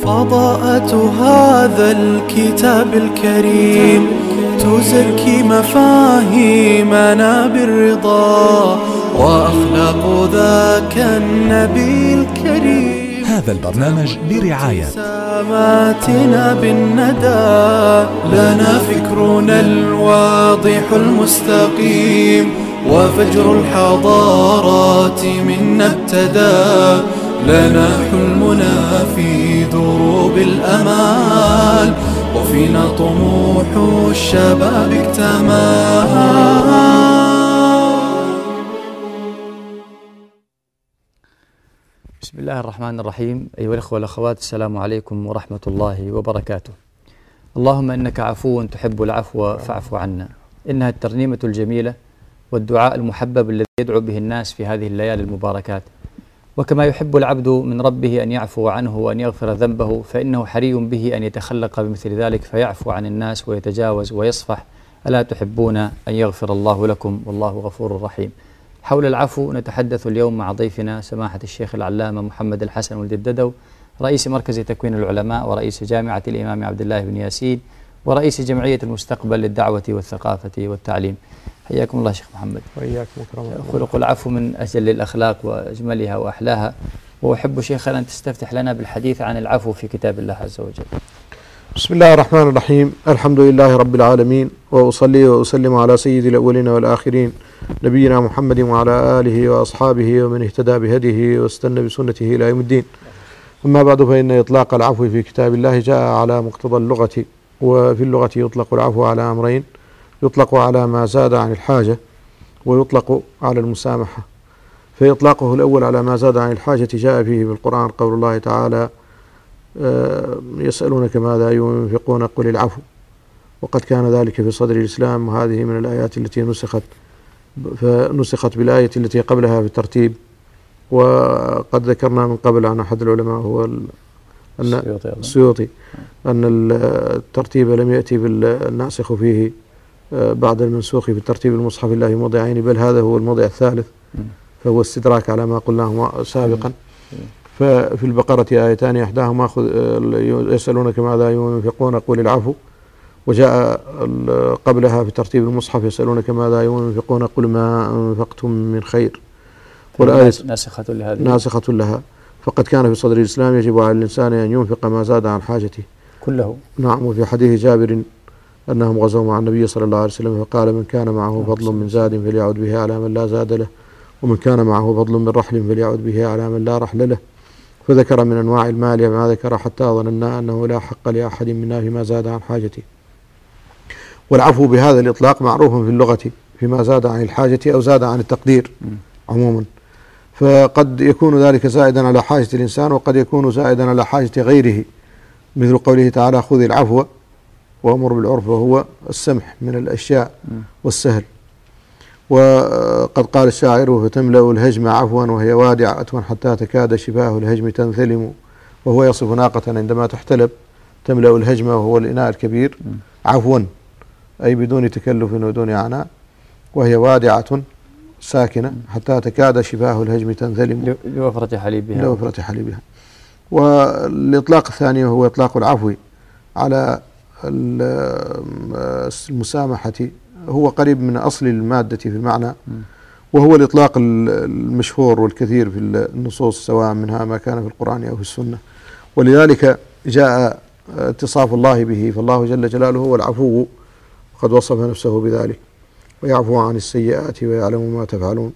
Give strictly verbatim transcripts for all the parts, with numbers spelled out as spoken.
فضاءة هذا الكتاب الكريم تزكي مفاهيمنا بالرضا وأخلاق ذاك النبي الكريم. هذا البرنامج برعاية ساماتنا بالندى، لنا فكرنا الواضح المستقيم، وفجر الحضارات منا ابتدى، لنا حلمنا في دروب الأمال، وفينا طموح الشباب اكتمل. بسم الله الرحمن الرحيم. أيها الأخوة والأخوات، السلام عليكم ورحمة الله وبركاته. اللهم إنك عفو تحب العفو فاعف عنا. إنها الترنيمة الجميلة والدعاء المحبب الذي يدعو به الناس في هذه الليالي المباركات. وكما يحب العبد من ربه أن يعفو عنه وأن يغفر ذنبه، فإنه حري به أن يتخلق بمثل ذلك فيعفو عن الناس ويتجاوز ويصفح. ألا تحبون أن يغفر الله لكم والله غفور رحيم. حول العفو نتحدث اليوم مع ضيفنا سماحة الشيخ العلامة محمد الحسن ولد الددو، رئيس مركز تكوين العلماء ورئيس جامعة الإمام عبد الله بن ياسين ورئيس جمعية المستقبل للدعوة والثقافة والتعليم. حياكم الله شيخ محمد. وإياكم أكرم الله. خلق العفو من أجل الأخلاق وأجملها وأحلاها، وأحب شيخنا أن تستفتح لنا بالحديث عن العفو في كتاب الله عز وجل. بسم الله الرحمن الرحيم. الحمد لله رب العالمين، وأصلي وأسلم على سيد الأولين والآخرين نبينا محمد وعلى آله وأصحابه ومن اهتدى بهديه واستنى بسنته إلى يوم الدين. أما بعد، فإن إطلاق العفو في كتاب الله جاء على مقتضى اللغة، وفي اللغة يطلق العفو على أمرين: يطلق على ما زاد عن الحاجة، ويطلق على المسامحة. فإطلاقه الأول على ما زاد عن الحاجة جاء فيه بالقرآن قول الله تعالى: يسألونك ماذا ينفقون قل العفو. وقد كان ذلك في صدر الإسلام، وهذه من الآيات التي نسخت فنسخت بالآية التي قبلها في الترتيب. وقد ذكرنا من قبل عن أحد العلماء هو السيوطي أن الترتيب لم يأتي بالناسخ فيه بعد المنسوخ في الترتيب المصحف الله موضعين، بل هذا هو الموضع الثالث، فهو استدراك على ما قلناه سابقا. ففي البقرة آيتان إحداهما يسألونك ماذا ينفقون قل العفو، وجاء قبلها في ترتيب المصحف يسألونك ماذا ينفقون قل ما أنفقتم من خير. والآية ناسخة لهذه ناسخة لها. فقد كان في صدر الإسلام يجب على الإنسان أن ينفق ما زاد عن حاجته كله. نعم. وفي حديث جابر أنهم غزوا مع النبي صلى الله عليه وسلم فقال: من كان معه فضل من زاد فليعد به على من لا زاد له، ومن كان معه فضل من رحل فليعد به على من لا رحل له. فذكر من أنواع المال ما ذكر حتى ظننا أنه لا حق لأحد منا فيما زاد عن حاجته. والعفو بهذا الإطلاق معروف في اللغة فيما زاد عن الحاجة أو زاد عن التقدير عموما. فقد يكون ذلك زائدا على حاجة الإنسان، وقد يكون زائدا على حاجة غيره، مثل قوله تعالى: خذ العفو وأمر بالعرف، وهو السمح من الأشياء والسهل. وقد قال الشاعر: فتملأ الهجم عفوا وهي وادعة حتى تكاد شفاه الهجم تنثلم. وهو يصف ناقة عندما تحتلب تملأ الهجم، وهو الإناء الكبير، عفوا أي بدون تكلف ودون عناء، وهي وادعة ساكنة حتى تكاد شفاه الهجم تنثلم لوفرة حليبها لوفرة حليبها. والإطلاق الثاني هو إطلاق العفو على المسامحة، هو قريب من أصل المادة في المعنى، وهو الإطلاق المشهور والكثير في النصوص، سواء منها ما كان في القرآن أو في السنة. ولذلك جاء اتصاف الله به، فالله جل جلاله هو العفو، وقد وصف نفسه بذلك: ويعفو عن السيئات ويعلم ما تفعلون.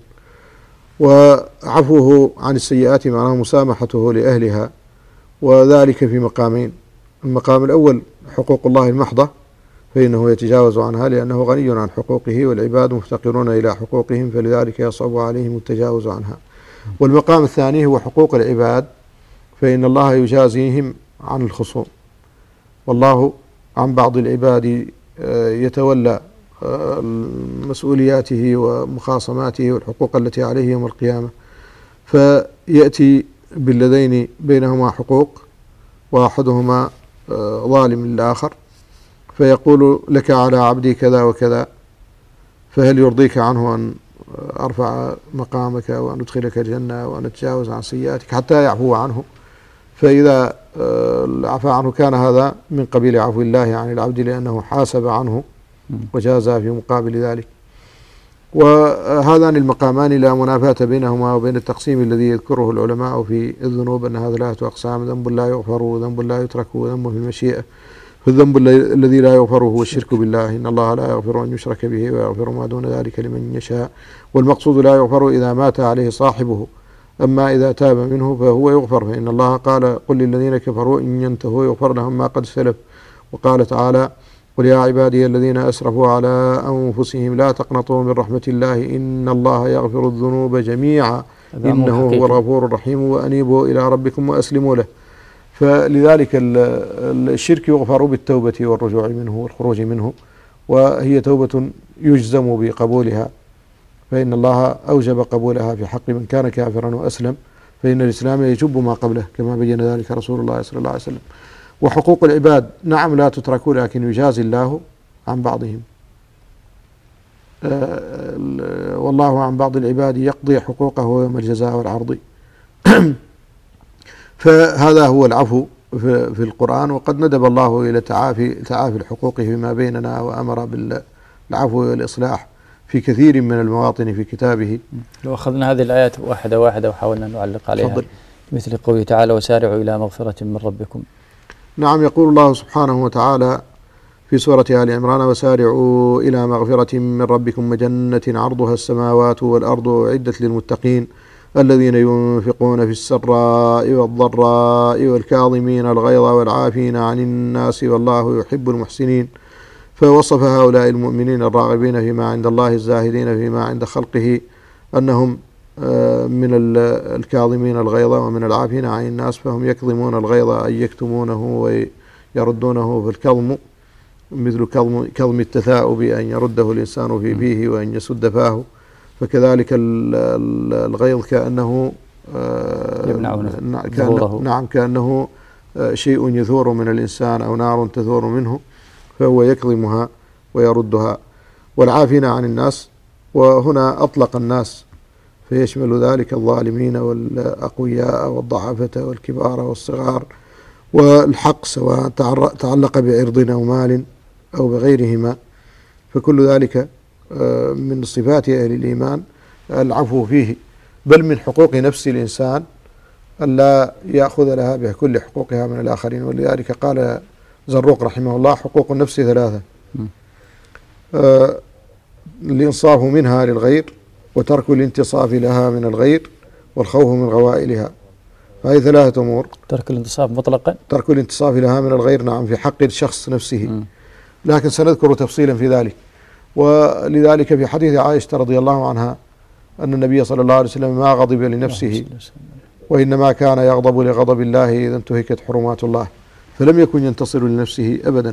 وعفوه عن السيئات معناه مسامحته لأهلها، وذلك في مقامين: المقام الأول حقوق الله المحضة، فإنه يتجاوز عنها لأنه غني عن حقوقه، والعباد مفتقرون إلى حقوقهم، فلذلك يصعب عليهم التجاوز عنها. والمقام الثاني هو حقوق العباد، فإن الله يجازيهم عن الخصوم، والله عن بعض العباد يتولى مسؤولياته ومخاصماته والحقوق التي عليه يوم القيامة، فيأتي بالذين بينهما حقوق، وأحدهما ظالم للآخر، فيقول: لك على عبدي كذا وكذا، فهل يرضيك عنه أن أرفع مقامك وأن أدخلك الجنة وأن أتجاوز عن سيئاتك، حتى يعفو عنه. فإذا عفا عنه كان هذا من قبيل عفو الله عن العبد لأنه حاسب عنه وجازى في مقابل ذلك. وهذان المقامان لا منافاة بينهما وبين التقسيم الذي يذكره العلماء في الذنوب أن هذا ثلاثة أقسام: ذنب لا يغفر، وذنب لا يترك، وذنب في المشيئة. فالذنب الذي لا يغفر هو الشرك بالله، إن الله لا يغفر أن يشرك به ويغفر ما دون ذلك لمن يشاء. والمقصود لا يغفر إذا مات عليه صاحبه، أما إذا تاب منه فهو يغفر، فإن الله قال: قل للذين كفروا إن ينتهوا يغفر لهم ما قد سلف. وقال تعالى: قل يا عبادي الذين أسرفوا على أنفسهم لا تقنطوا من رحمة الله إن الله يغفر الذنوب جميعا إنه هو الغفور الرحيم وأنيبوا إلى ربكم وأسلموا له. فلذلك الشرك يغفر بالتوبة والرجوع منه والخروج منه، وهي توبة يجزم بقبولها، فإن الله أوجب قبولها في حق من كان كافرا وأسلم، فإن الإسلام يجب ما قبله كما بين ذلك رسول الله صلى الله عليه وسلم. وحقوق العباد نعم لا تترك، لكن يجازي الله عن بعضهم، والله عن بعض العباد يقضي حقوقه يوم الجزاء والعرض. فهذا هو العفو في القرآن، وقد ندب الله إلى تعافي تعافي الحقوق فيما بيننا، وأمر بالعفو والإصلاح في كثير من المواطن في كتابه. لو أخذنا هذه الآيات واحدة واحدة وحاولنا نعلق عليها، فضل. مثل قوله تعالى: وسارعوا إلى مغفرة من ربكم. نعم، يقول الله سبحانه وتعالى في سورة آل عمران: وسارعوا إلى مغفرة من ربكم وجنة عرضها السماوات والأرض أعدت للمتقين الذين ينفقون في السراء والضراء والكاظمين الغيظ والعافين عن الناس والله يحب المحسنين. فوصف هؤلاء المؤمنين الراغبين فيما عند الله الزاهدين فيما عند خلقه أنهم من الكاظمين الغيظ ومن العافين عن الناس، فهم يكظمون الغيظ أي يكتمونه ويردونه في الكظم، مثل كظم التثاؤب أن يرده الإنسان في فيه وأن يسد فاه، فكذلك الغيظ كأنه كأنه نعم كأنه شيء يثور من الإنسان أو نار تثور منه، فهو يكظمها ويردها. والعافين عن الناس، وهنا أطلق الناس فيشمل ذلك الظالمين والأقوياء والضعفة والكبار والصغار، والحق سواء تعلق بعرض أو مال أو بغيرهما، فكل ذلك من صفات أهل الإيمان العفو فيه، بل من حقوق نفس الإنسان ألا يأخذ لها بكل حقوقها من الآخرين. ولذلك قال زروق رحمه الله: حقوق النفس ثلاثة: آه الإنصاف منها للغير، وترك الانتصاف لها من الغير، والخوف من غوائلها. هذه ثلاثة أمور. ترك الانتصاف مطلقا، ترك الانتصاف لها من الغير، نعم، في حق الشخص نفسه، م. لكن سنذكر تفصيلا في ذلك. ولذلك في حديث عائشة رضي الله عنها أن النبي صلى الله عليه وسلم ما غضب لنفسه، وإنما كان يغضب لغضب الله إذا انتهكت حرمات الله، فلم يكن ينتصر لنفسه أبدا،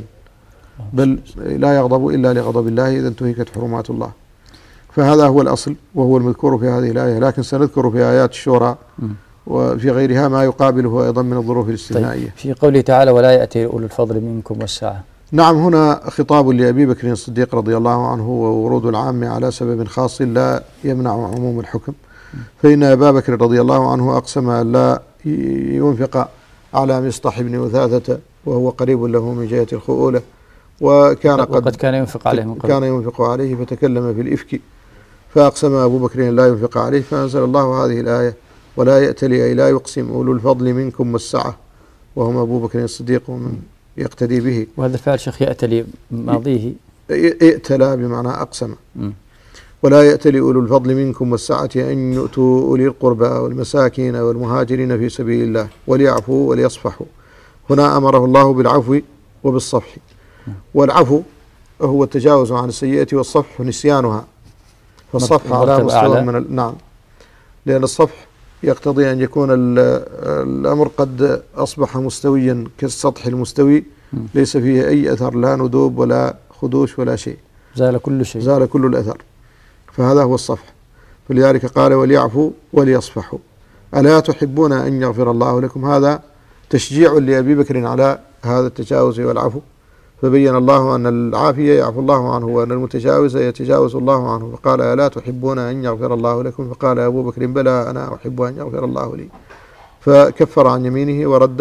بل لا يغضب إلا لغضب الله إذا انتهكت حرمات الله. فهذا هو الأصل وهو المذكور في هذه الآية، لكن سنذكر في آيات الشورى وفي غيرها ما يقابله أيضا من الظروف الاستثنائية. طيب، في قوله تعالى: ولا يأتي أولو الفضل منكم والسعة. نعم، هنا خطاب لأبي بكر الصديق رضي الله عنه، وورود العام على سبب خاص لا يمنع عموم الحكم. فإن أبا بكر رضي الله عنه أقسم أن لا ينفق على مصطح بن وثاثة وهو قريب له من جهة الخؤولة، وكان قد, قد كان ينفق عليه من قبل. كان ينفق عليه فتكلم في الإفك، فأقسم أبو بكر أن لا ينفق عليه، فأنزل الله هذه الآية: ولا يأتلي أي لا يقسم أولو الفضل منكم والسعة، وهم أبو بكر الصديق ومن يقتدي به. وهذا الفعل شيخ يأتلي ماضيه ائتلى بمعنى أقسم. م. ولا يأتلي أولو الفضل منكم والسعة أن يؤتوا أولي القربى والمساكين والمهاجرين في سبيل الله وليعفوا وليصفحوا. هنا أمره الله بالعفو وبالصفح. والعفو هو التجاوز عن السيئة، والصفح نسيانها، فالصفح على مستوى من ال... نعم، لأن الصفح يقتضي أن يكون الأمر قد أصبح مستويا كالسطح المستوي، ليس فيه أي أثر، لا ندوب ولا خدوش ولا شيء، زال كل شيء، زال كل الأثر، فهذا هو الصفح. فلذلك قال: وليعفوا وليصفحوا ألا تحبون أن يغفر الله لكم. هذا تشجيع لأبي بكر على هذا التجاوز والعفو، فبين الله أن العافية يعفو الله عنه، وأن المتجاوز يتجاوز الله عنه، فقال: ألا تحبون أن يغفر الله لكم؟ فقال أبو بكر: بلى، أنا أحب أن يغفر الله لي، فكفر عن يمينه ورد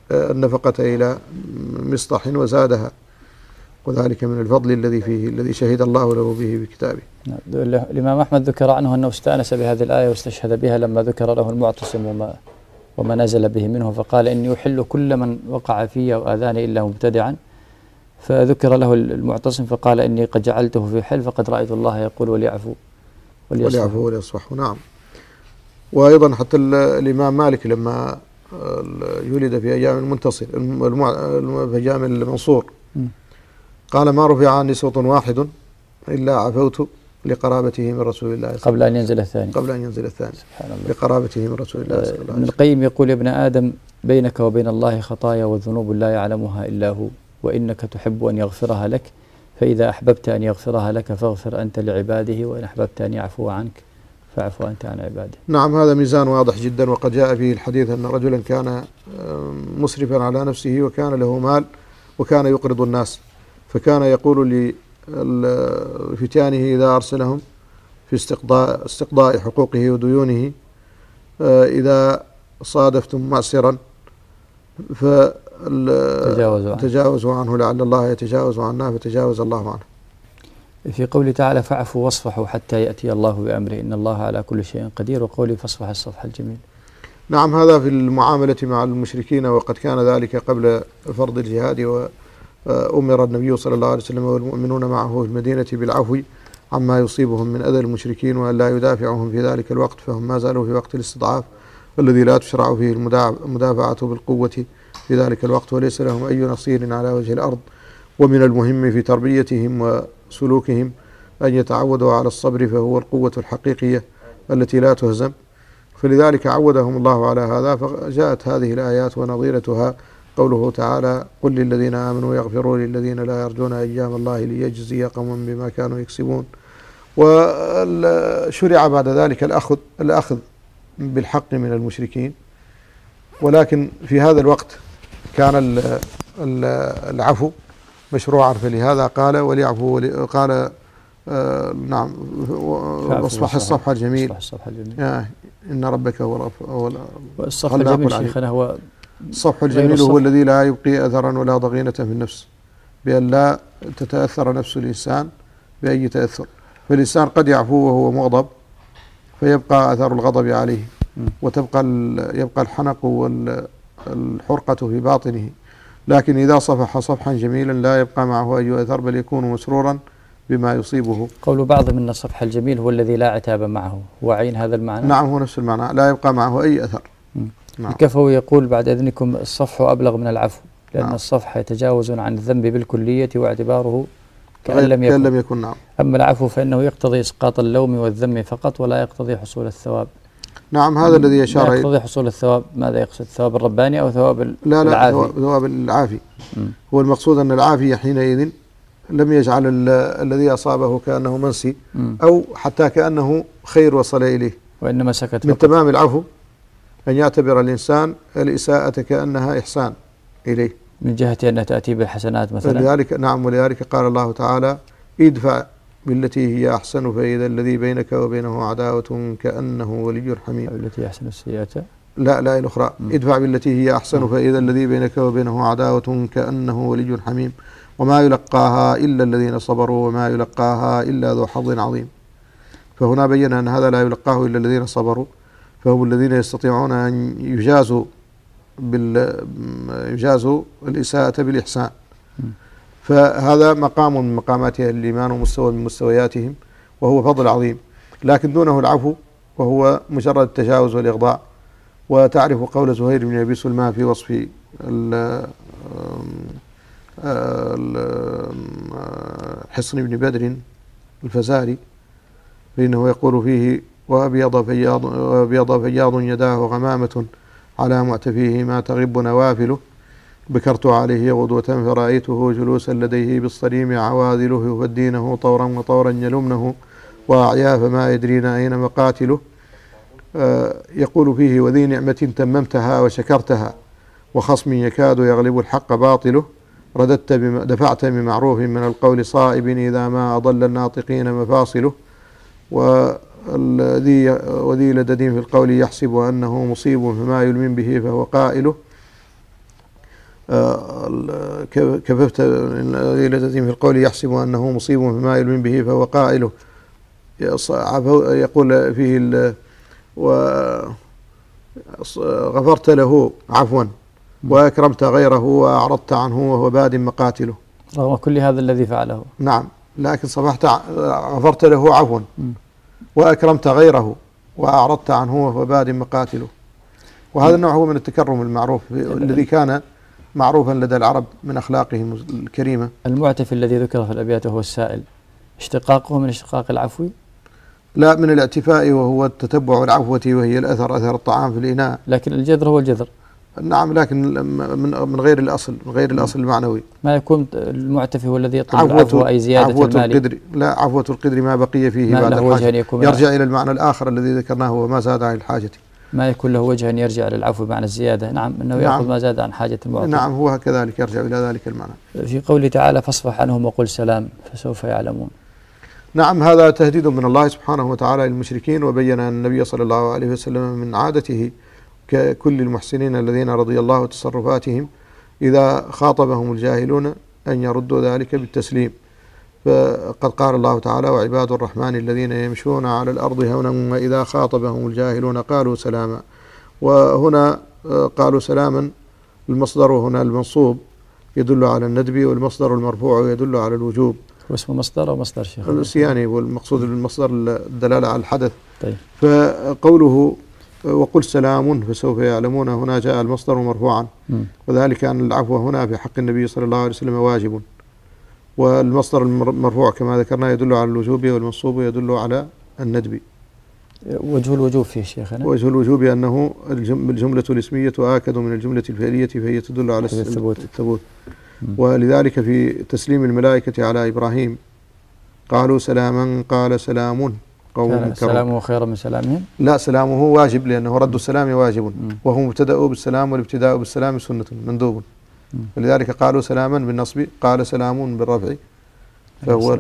النفقة إلى مصطح وزادها، وذلك من الفضل الذي فيه الذي شهد الله له به بكتابه. الإمام أحمد ذكر عنه أنه استأنس بهذه الآية واستشهد بها لما ذكر له المعتصم وما وما نزل به منه، فقال إني أحل كل من وقع في أو آذاني إلا مبتدعا، فذكر له المعتصم فقال إني قد جعلته في حل، فقد رأيت الله يقول وليعفو وليعفو وليصفحوا. نعم. وأيضا حتى الإمام مالك لما يولد في أيام المنتصر في أيام المنصور قال ما رفع عني صوت واحد إلا عفوت لقرابته من رسول الله قبل أن ينزل الثاني قبل أن ينزل الثاني سبحان الله لقرابته من رسول الله صلى الله عليه وسلم. ابن القيم يقول يا ابن آدم بينك وبين الله خطايا والذنوب لا يعلمها إلا هو، وإنك تحب أن يغفرها لك، فإذا أحببت أن يغفرها لك فاغفر أنت لعباده، وإن أحببت أن يعفو عنك فاعفو أنت عن عباده. نعم، هذا ميزان واضح جدا. وقد جاء فيه الحديث أن رجلا كان مسرفا على نفسه وكان له مال وكان يقرض الناس، فكان يقول لفتيانه إذا أرسلهم في استقضاء, استقضاء حقوقه وديونه إذا صادفتم معسرا فتجاوزوا عنه لعل الله يتجاوز عنا فتجاوز الله عنه. في قوله تعالى فاعفوا واصفحوا حتى يأتي الله بأمره إن الله على كل شيء قدير، وقوله فاصفح الصفح الجميل. نعم، هذا في المعاملة مع المشركين، وقد كان ذلك قبل فرض الجهاد، وأمر النبي صلى الله عليه وسلم والمؤمنون معه في المدينة بالعفو عما يصيبهم من أذى المشركين وأن لا يدافعهم في ذلك الوقت، فهم ما زالوا في وقت الاستضعاف الذي لا تشرع فيه المدافعة بالقوة في ذلك الوقت، وليس لهم أي نصير على وجه الأرض. ومن المهم في تربيتهم وسلوكهم أن يتعودوا على الصبر، فهو القوة الحقيقية التي لا تهزم، فلذلك عودهم الله على هذا. فجاءت هذه الآيات ونظيرتها قوله تعالى قل للذين آمنوا يغفروا للذين لا يرجون أيام الله ليجزي قوما بما كانوا يكسبون. وشرع بعد ذلك الأخذ الأخذ بالحق من المشركين، ولكن في هذا الوقت كان العفو مشروعا، فلهذا قال وليعفو قال آه نعم واصفح الصفح الجميل آه إن ربك هو الصفح الجميل. شيخنا هو الصفح الجميل هو الذي لا يبقي أثرا ولا ضغينة في النفس، بأن لا تتأثر نفس الإنسان بأي تأثر. فالإنسان قد يعفو وهو مغضب فيبقى أثر الغضب عليه، وتبقى يبقى الحنق والحرقة في باطنه، لكن إذا صفح صفحا جميلا لا يبقى معه أي أثر، بل يكون مسرورا بما يصيبه. قول بعضهم أن الصفح الجميل هو الذي لا عتاب معه، هو عين هذا المعنى؟ نعم، هو نفس المعنى، لا يبقى معه أي أثر. نعم. الكفوي يقول بعد إذنكم الصفح أبلغ من العفو، لأن نعم. الصفح يتجاوز عن الذنب بالكلية واعتباره كأن لم يكن, لم يكن نعم. أما العفو فإنه يقتضي إسقاط اللوم والذم فقط ولا يقتضي حصول الثواب. نعم، هذا الذي يشار لا يقتضي حصول الثواب. ماذا يقصد؟ الثواب الرباني أو ثواب لا لا العافي؟ ثواب العافي. هو المقصود أن العافية حينئذ لم يجعل الذي أصابه كأنه منسي م. أو حتى كأنه خير وصل إليه، وإنما سكت. من تمام العفو أن يعتبر الإنسان الإساءة كأنها إحسان إليه، من جهة أنها تأتي بالحسنات مثلا. ولذلك نعم، ولذلك قال الله تعالى ادفع بالتي هي أحسن فإذا الذي بينك وبينه عداوة كأنه ولي حميم. التي أحسن السيئة لا لا الأخرى م. ادفع بالتي هي أحسن م. فإذا الذي بينك وبينه عداوة كأنه ولي حميم وما يلقاها إلا الذين صبروا وما يلقاها إلا ذو حظ عظيم. فهنا بين أن هذا لا يلقاه إلا الذين صبروا، فهم الذين يستطيعون أن يجازوا بال يجازوا الإساءة بالإحسان. فهذا مقام من مقامات أهل الإيمان ومستوى من مستوياتهم، وهو فضل عظيم، لكن دونه العفو وهو مجرد التجاوز والإغضاء. وتعرف قول زهير بن أبي سلمان في وصف حصن بن بدر الفزاري، فإنه يقول فيه وأبيض فياض, وأبيض فياض يداه غمامة على معتفيه ما تغب نوافله، بكرت عليه غدوة فرأيته جلوسا لديه بالصريم عواذله، يفدينه طورا وطورا يلمنه وأعيا فما يدرين أين مقاتله. آه يقول فيه وذي نعمة تممتها وشكرتها وخصم يكاد يغلب الحق باطله، رددت بما دفعت بمعروف من القول صائب إذا ما أضل الناطقين مفاصله، والذي وذي لدد في القول يحسب أنه مصيب فما يلمن به فهو قائله. كففت الذين في القول يحسب أنه مصيب فما يلم به فهو قائله، يقول فيه وغفرت له عفوا وأكرمت غيره وأعرضت عنه وهو باد مقاتله. رغم كل هذا الذي فعله. نعم، لكن صفحت غفرت له عفوا وأكرمت غيره وأعرضت عنه وهو باد مقاتله. وهذا النوع هو من التكرم المعروف الذي كان معروفا لدى العرب من أخلاقهم الكريمة. المعتف الذي ذكر في الأبيات وهو السائل، اشتقاقه من اشتقاق العفو؟ لا، من الاعتفاء وهو التتبع العفوة، وهي الأثر أثر الطعام في الإناء. لكن الجذر هو الجذر. نعم، لكن من من غير الأصل، من غير الأصل المعنوي. ما يكون المعتف هو الذي يطلب العفو أي زيادة عفوة المال؟ القدر، لا، عفوة القدر ما بقي فيه بعد الحاجة، يرجع إلى المعنى الآخر الذي ذكرناه وما زاد عن الحاجة. ما يكون له وجه أن يرجع للعفو بمعنى الزيادة. نعم، أنه نعم يأخذ ما زاد عن حاجة المعطي. نعم، هو كذلك يرجع إلى ذلك المعنى. في قوله تعالى فاصفح عنهم وقل سلام فسوف يعلمون. نعم، هذا تهديد من الله سبحانه وتعالى للمشركين، وبين أن النبي صلى الله عليه وسلم من عادته ككل المحسنين الذين رضي الله تصرفاتهم إذا خاطبهم الجاهلون أن يردوا ذلك بالتسليم. فقد قال الله تعالى وعباد الرحمن الذين يمشون على الأرض هونا وإذا خاطبهم الجاهلون قالوا سلاما. وهنا قالوا سلاما المصدر هنا المنصوب يدل على الندب، والمصدر المرفوع يدل على الوجوب. واسمه مصدر أو مصدر شيخ؟ السياني، والمقصود بالمصدر الدلالة على الحدث. طيب. فقوله وقل سلام فسوف يعلمون هنا جاء المصدر مرفوعا، وذلك أن العفو هنا في حق النبي صلى الله عليه وسلم واجب، والمصدر المرفوع كما ذكرنا يدل على الوجوب، والمنصوب يدل على الندب. وجه الوجوب فيه شيخنا؟ وجه الوجوب أنه الجملة الاسمية آكد من الجملة الفعلية، فهي تدل على الثبوت. الثبوت. ولذلك في تسليم الملائكة على إبراهيم قالوا سلاما قال سلام قوم سلامه خير من سلامهم؟ لا، سلامه واجب لأنه رد السلام واجب، وهو مبتدأ بالسلام والابتداء بالسلام سنة مندوب، ولذلك قالوا سلاما بالنصب قال سلام بالرفع. فهو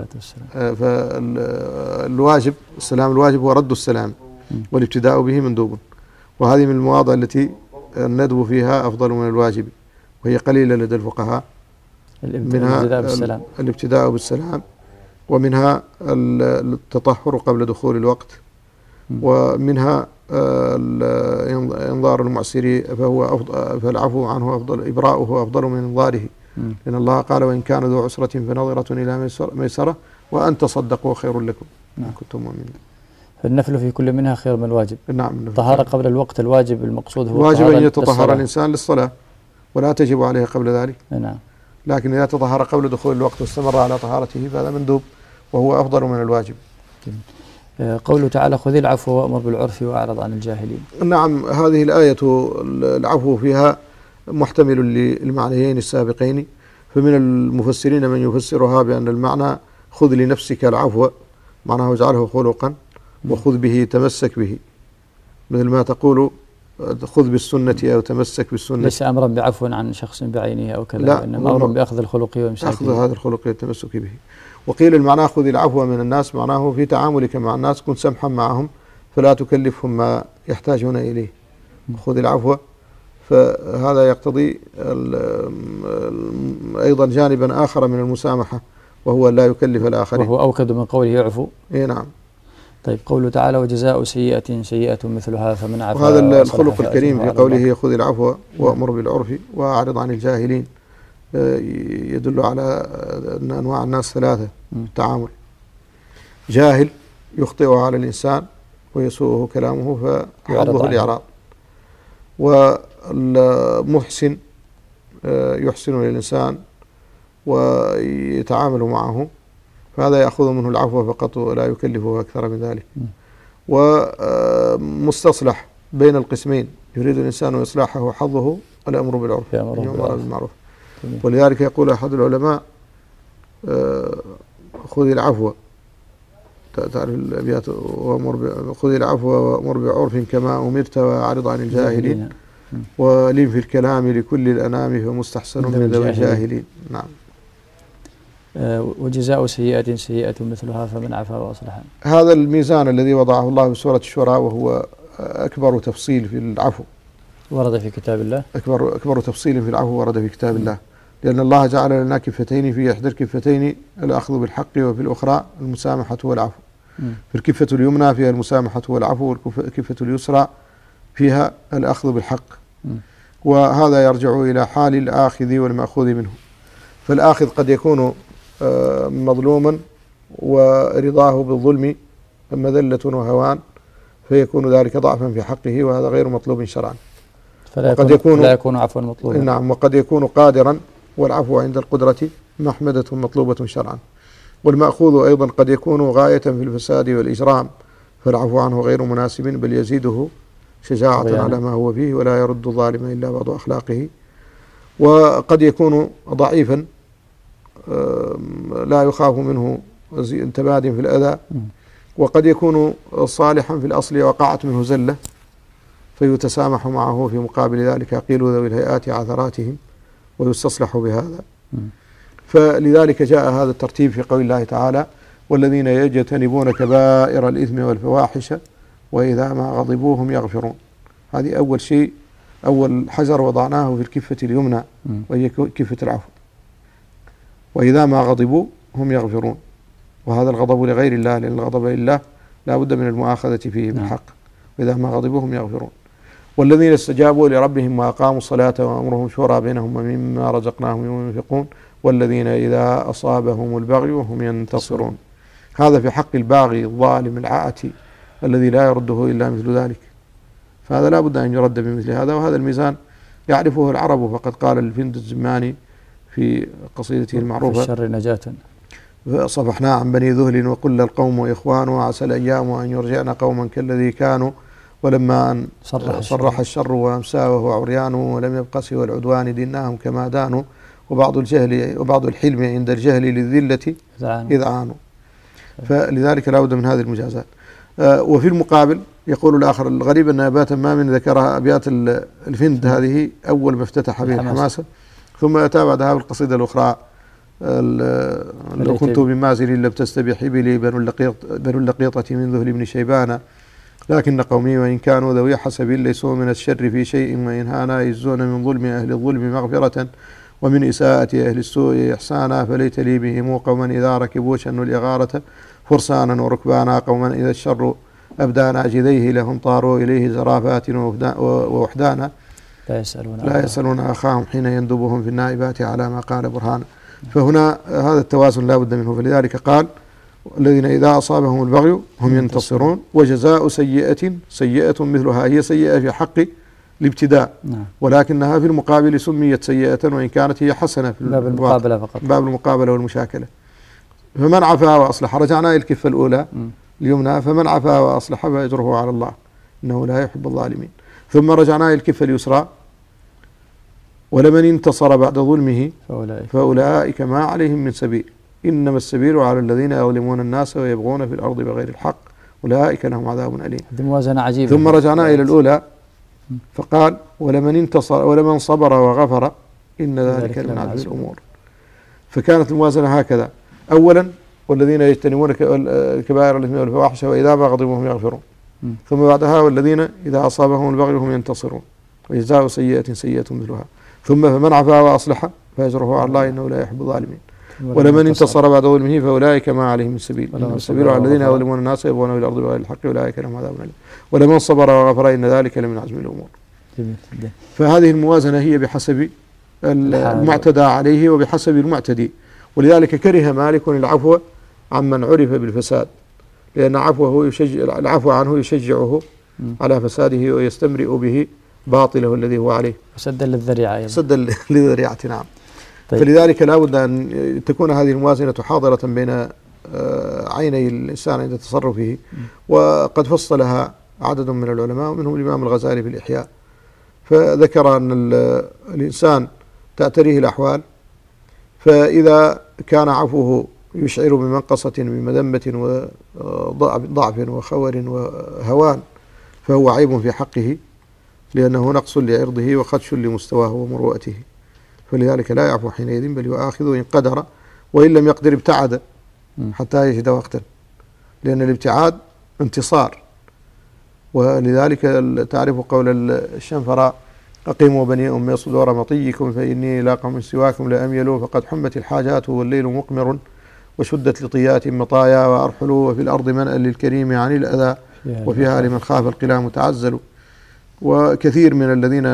فالواجب السلام الواجب هو رد السلام والابتداء به مندوب، وهذه من المواضع التي الندب فيها أفضل من الواجب، وهي قليلة لدى الفقهاء. منها بالسلام. الابتداء بالسلام، ومنها التطهر قبل دخول الوقت، ومنها إنظار المعسر فهو أفضل، فالعفو عنه أفضل، إبراؤه أفضل من إنظاره، لأن الله قال وإن كان ذو عسرة فنظرة إلى ميسرة وأن تصدقوا خير لكم إن كنتم مؤمنين. فالنفل في كل منها خير من الواجب. نعم. طهارة قبل الوقت، الواجب المقصود هو واجب أن يتطهر الإنسان للصلاة ولا تجب عليه قبل ذلك. نعم. لكن إذا تطهر قبل دخول الوقت واستمر على طهارته فهذا مندوب وهو أفضل من الواجب. قوله تعالى خذ العفو وأمر بالعرف وأعرض عن الجاهلين. نعم، هذه الآية العفو فيها محتمل للمعنيين السابقين، فمن المفسرين من يفسرها بأن المعنى خذ لنفسك العفو، معناه اجعله خلقا، وخذ به تمسك به، مثل ما تقول خذ بالسنة أو تمسك بالسنة. ليس أمرا بعفو عن شخص بعينه أو كذا، لا، إنما أمر بأخذ الخلق وإمساك أخذ هذا الخلق والتمسك به. وقيل المعنى خذ العفو من الناس، معناه في تعاملك مع الناس كن سمحا معهم فلا تكلفهم ما يحتاجون إليه. خذ العفو، فهذا يقتضي أيضا جانبا آخر من المسامحة، وهو لا يكلف الآخرين، وهو أوكد من قوله يعفو. إيه نعم. طيب، قوله تعالى وجزاء سيئة سيئة مثلها فمن عفا. وهذا الخلق الكريم في قوله خذ العفو وأمر بالعرف وأعرض عن الجاهلين يدل على أن أنواع الناس ثلاثة التعامل. جاهل يخطئ على الإنسان ويسوءه كلامه فحظه الإعراض، والمحسن يحسن للإنسان ويتعامل معه فهذا يأخذ منه العفو فقط ولا يكلفه أكثر من ذلك. ومستصلح بين القسمين يريد الإنسان إصلاحه حظه الأمر بالعرف بالمعروف. ولذلك يقول أحد العلماء خذ العفو، تعرف الأبيات، خذ العفو وأمر بعرف كما أمرت وأعرض عن الجاهلين ولين في الكلام لكل الأنام فمستحسن من ذوي الجاهلين. نعم. وجزاء سيئة سيئة مثلها فمن عفا وأصلح. هذا الميزان الذي وضعه الله في سورة الشورى، وهو أكبر تفصيل في العفو، ورد في كتاب الله. أكبر أكبر تفصيل في العفو ورد في كتاب الله، لأن الله جعل لنا كفتين، في إحدى الكفتين الأخذ بالحق وفي الأخرى المسامحة والعفو. في الكفة اليمنى فيها المسامحة والعفو، والكفة اليسرى فيها الأخذ بالحق. وهذا يرجع إلى حال الآخذ والمأخوذ منه. فالآخذ قد يكون مظلوما ورضاه بالظلم مذلة وهوان، فيكون ذلك ضعفا في حقه، وهذا غير مطلوب شرعا. فلا يكون, يكون لا يكون عفوا مطلوبا. نعم، وقد يكون قادرا، والعفو عند القدرة محمدة مطلوبة شرعا. والمأخوذ أيضا قد يكون غاية في الفساد والإجرام، فالعفو عنه غير مناسب، بل يزيده شجاعة يعني على ما هو فيه، ولا يرد الظالم إلا بعض أخلاقه. وقد يكون ضعيفا لا يخاف منه تباد في الأذى، وقد يكون صالحا في الأصل وقعت منه زلة، فيتسامح معه في مقابل ذلك قيل ذوي الهيئات عثراتهم، ويستصلح بهذا. فلذلك جاء هذا الترتيب في قول الله تعالى: والذين يجتنبون كبائر الإثم والفواحش وإذا ما غضبوا هم يغفرون. هذه أول شيء، أول حجر وضعناه في الكفة اليمنى، وهي كفة العفو. وإذا ما غضبوا هم يغفرون، وهذا الغضب لغير الله، لأن الغضب لله لا بد من المؤاخذة فيه بالحق. وإذا ما غضبوا هم يغفرون. والذين استجابوا لربهم وأقاموا الصلاة وأمرهم شورى بينهم ومما رزقناهم ينفقون والذين إذا أصابهم البغي وهم ينتصرون. هذا في حق الباغي الظالم العاتي الذي لا يرده إلا مثل ذلك، فهذا لا بد أن يرد بمثل هذا. وهذا الميزان يعرفه العرب، فقد قال الفند الزماني في قصيدته المعروفة: في الشر نجاة صفحنا عن بني ذهل وقل القوم إخوان، وعسى الأيام أن يرجعن قوما كالذي كانوا، ولما أن صرح, صرح الشر وأمسى وهو عريان، ولم يبق سوى العدوان ديناهم كما دانوا، وبعض الجهل وبعض الحلم عند الجهل للذلة إذ عانوا. فلذلك لا بد من هذه المجازات. آه وفي المقابل يقول الآخر: الغريب أن أبيات ما من ذكرها أبيات الفند هذه أول ما افتتح به الحماسة، ثم أتى بعدها بالقصيدة الأخرى: لو كنت بمازل لم تستبح بلي بنو اللقيطة من ذهل بن شيبان، لكن قومي وإن كانوا ذوي حسب ليسوا من الشر في شيء، وإن هانا يجزون من ظلم أهل الظلم مغفرة، ومن إساءة أهل السوء إحسانا، فليت لي بهم قوما إذا ركبوا شنوا الإغارة فرسانا، وركبانا قوما إذا الشر أبدانا جذيه لهم طاروا إليه زرافات ووحدانا، لا يسألون لا يسألون أخاهم حين يندبهم في النائبات على ما قال برهان. فهنا هذا التوازن لا بد منه. فلذلك قال: الذين إذا أصابهم البغي هم ينتصرون، وجزاء سيئة سيئة مثلها. هي سيئة في حق الابتداء، ولكنها في المقابل سميت سيئة وإن كانت هي حسنة في باب المقابلة فقط، باب المقابلة والمشاكلة. فمن عفا وأصلح، رجعنا إلى الكفة الأولى اليمنى: فمن عفا وأصلح فأجره على الله إنه لا يحب الظالمين. ثم رجعنا إلى الكفة اليسرى: ولمن انتصر بعد ظلمه فأولئك, فأولئك ما عليهم من سبيل، إنما السبيل على الذين يظلمون الناس ويبغون في الأرض بغير الحق أولئك لهم عذاب أليم. موازنة عجيبة. ثم رجعنا إلى الأولى فقال: ولمن انتصر ولمن صبر وغفر إن ذلك من عزم الأمور. فكانت الموازنة هكذا: أولا والذين يجتنبون الكبائر الإثم والفواحش وإذا ما غضبوا هم يغفرون، ثم بعدها والذين إذا أصابهم البغي هم ينتصرون، وجزاء سيئة سيئة مثلها. ثم فمن عفا وأصلح فأجره على الله إنه لا يحب الظالمين. ولمن انتصر بعد ظلمه فأولئك ما عليهم من سبيل، إنما السبيل على الذين يظلمون الناس ويبغون في الأرض بغير الحق أولئك لهم عذاب أليم. ولمن صبر وغفر إن ذلك لمن عزم الأمور. فهذه الموازنة هي بحسب المعتدى عليه وبحسب المعتدي. ولذلك كره مالك العفو عمن عرف بالفساد، لأن عفوه يشجع العفو عنه يشجعه على فساده ويستمرئ به باطله الذي هو عليه، سدا للذريعة سدا للذريعة. نعم. طيب. فلذلك لا بد أن تكون هذه الموازنة حاضرة بين عيني الإنسان عند تصرفه. وقد فصلها عدد من العلماء ومنهم الإمام الغزالي في الإحياء، فذكر أن الإنسان تعتريه الأحوال، فإذا كان عفوه يشعر بمنقصة بمذمة وضعف وخور وهوان فهو عيب في حقه، لأنه نقص لعرضه وخدش لمستواه ومروءته، فلذلك لا يعفو حينئذ بل يؤاخذ إن قدر، وإن لم يقدر ابتعد حتى يجد وقتا، لأن الابتعاد انتصار. ولذلك تعرف قول الشنفراء: أقيموا بني أم صدور مطيكم فإني لاقى من سواكم لأميلوا فقد حمت الحاجات والليل مقمر وشدت لطيات مطايا وأرحلوا وفي الأرض منأ للكريم عن الأذى وفيها لمن خاف القلام تعزلوا. وكثير من الذين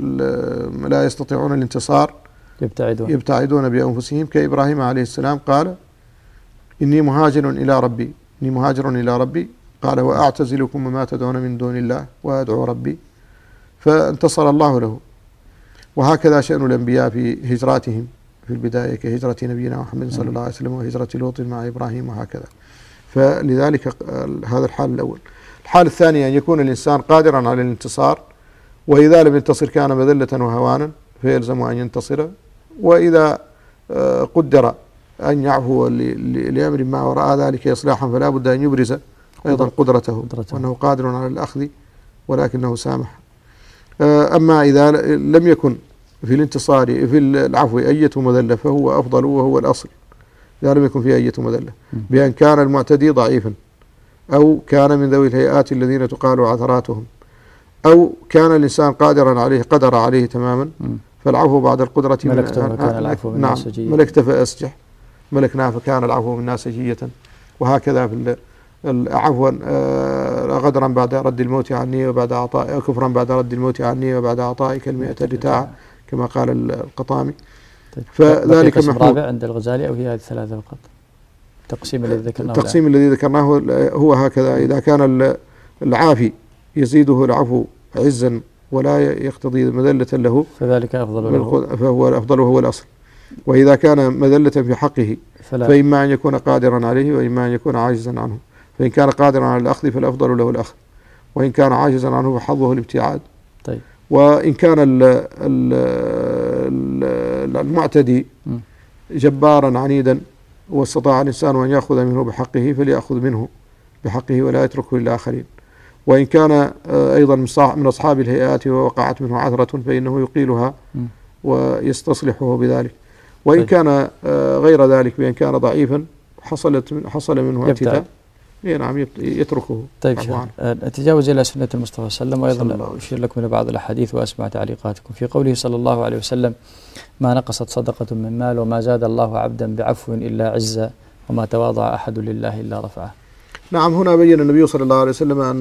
لا يستطيعون الانتصار يبتعدون, يبتعدون بأنفسهم كإبراهيم عليه السلام قال إني مهاجر إلى ربي إني مهاجر إلى ربي قال وأعتزلكم وما تدعون من دون الله وأدعو ربي فانتصر الله له. وهكذا شأن الأنبياء في هجراتهم في البداية كهجرة نبينا محمد صلى الله عليه وسلم وهجرة لوط مع إبراهيم وهكذا. فلذلك هذا الحال الأول. الحال الثاني أن يكون الإنسان قادرا على الانتصار، وإذا لم ينتصر كان مذلة وهوانا فيلزم أن ينتصر، وإذا قدر أن يعفو لأمر ما وراء ذلك إصلاحا فلا بد أن يبرز أيضا قدرته وأنه قادر على الأخذ ولكنه سامح. أما إذا لم يكن في الانتصار في العفو أية مذلة فهو أفضل وهو الأصل. إذا لم يكن فيه أية مذلة بأن كان المعتدي ضعيفا أو كان من ذوي الهيئات الذين تقال عثراتهم أو كان الإنسان قادرا عليه قدر عليه تماما فالعفو بعد القدرة ملكته فكان العفو منا نعم سجية. ملكت فأسجح ملكنا فكان العفو منا سجية. وهكذا في عفوا غدرا بعد رد الموت عني وبعد عطاء كفرا بعد رد الموت عني وبعد عطائك المئة رتاعا كما قال القطامي. طيب. فذلك محمود رابع عند الغزالي أو هي هذه الثلاثة فقط؟ التقسيم الذي ذكرناه التقسيم الذي ذكرناه هو هكذا. إذا كان العافي يزيده العفو عزا ولا يقتضي مذلة له فذلك أفضل له فهو الأفضل وهو الأصل. وإذا كان مذلة في حقه فلا. فإما أن يكون قادرا عليه وإما أن يكون عاجزا عنه. فإن كان قادرا على الأخذ فالأفضل له الأخذ، وإن كان عاجزا عنه فحظه الابتعاد. طيب. وإن كان ال ال المعتدي جبارا عنيدا واستطاع الإنسان أن يأخذ منه بحقه فليأخذ منه بحقه ولا يتركه للآخرين. وإن كان أيضا من أصحاب الهيئات ووقعت منه عثرة فإنه يقيلها ويستصلحه بذلك. وإن طيب. كان غير ذلك بأن كان ضعيفا حصلت حصل منه اعتداء نعم يتركه. طيب نتجاوز إلى سنة المصطفى صلى الله عليه وسلم، وأيضا أشير لكم إلى بعض الأحاديث وأسمع تعليقاتكم في قوله صلى الله عليه وسلم: ما نقصت صدقة من مال وما زاد الله عبدا بعفو إلا عزا وما تواضع أحد لله إلا رفعه. نعم، هنا بين النبي صلى الله عليه وسلم أن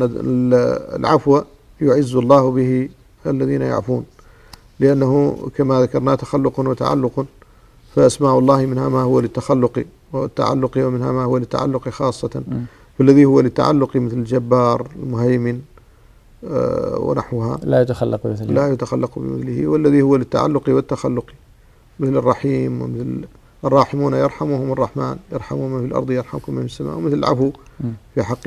العفو يعز الله به الذين يعفون، لأنه كما ذكرنا تخلق وتعلق، فأسماء الله منها ما هو للتخلق والتعلق ومنها ما هو للتعلق خاصة. فالذي هو للتعلق مثل الجبار المهيمن آه ونحوها لا يتخلق بمثله لا يتخلق بمثله، والذي هو للتعلق والتخلق مثل الرحيم ومثل الراحمون يرحمهم الرحمن يرحمهم من في الأرض يرحمكم من في السماء، ومثل العفو في حق.